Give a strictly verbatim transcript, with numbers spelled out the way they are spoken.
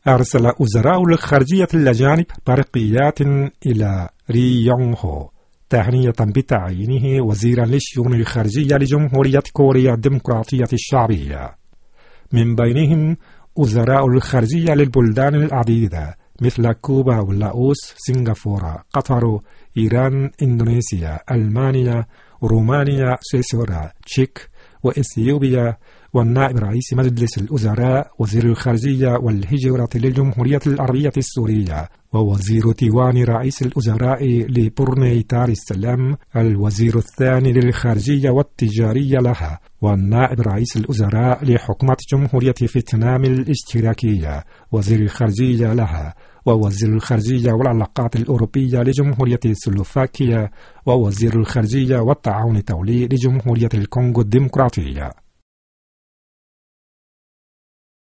أرسل وزراء الخارجية الأجانب برقيات إلى ري يونغ هو تهنئة بتعيينه وزيرا للشؤون الخارجية لجمهورية كوريا الديمقراطية الشعبية، من بينهم وزراء الخارجية للبلدان العديدة مثل كوبا ولاوس، سنغافورة، قطر، إيران، إندونيسيا، ألمانيا، رومانيا، سويسرا، تشيك، وإثيوبيا، والنائب رئيس مجلس الوزراء، وزير الخارجية والهجرة للجمهورية العربية السورية، ووزير ديوان رئيس الوزراء لبروناي دار السلام، الوزير الثاني للخارجية والتجارية لها، والنائب رئيس الوزراء لحكومة جمهورية فيتنام الاشتراكية، وزير الخارجية لها، ووزير الخارجية والعلاقات الأوروبية لجمهورية سلوفاكيا، ووزير الخارجية والتعاون الدولي لجمهورية الكونغو الديمقراطية.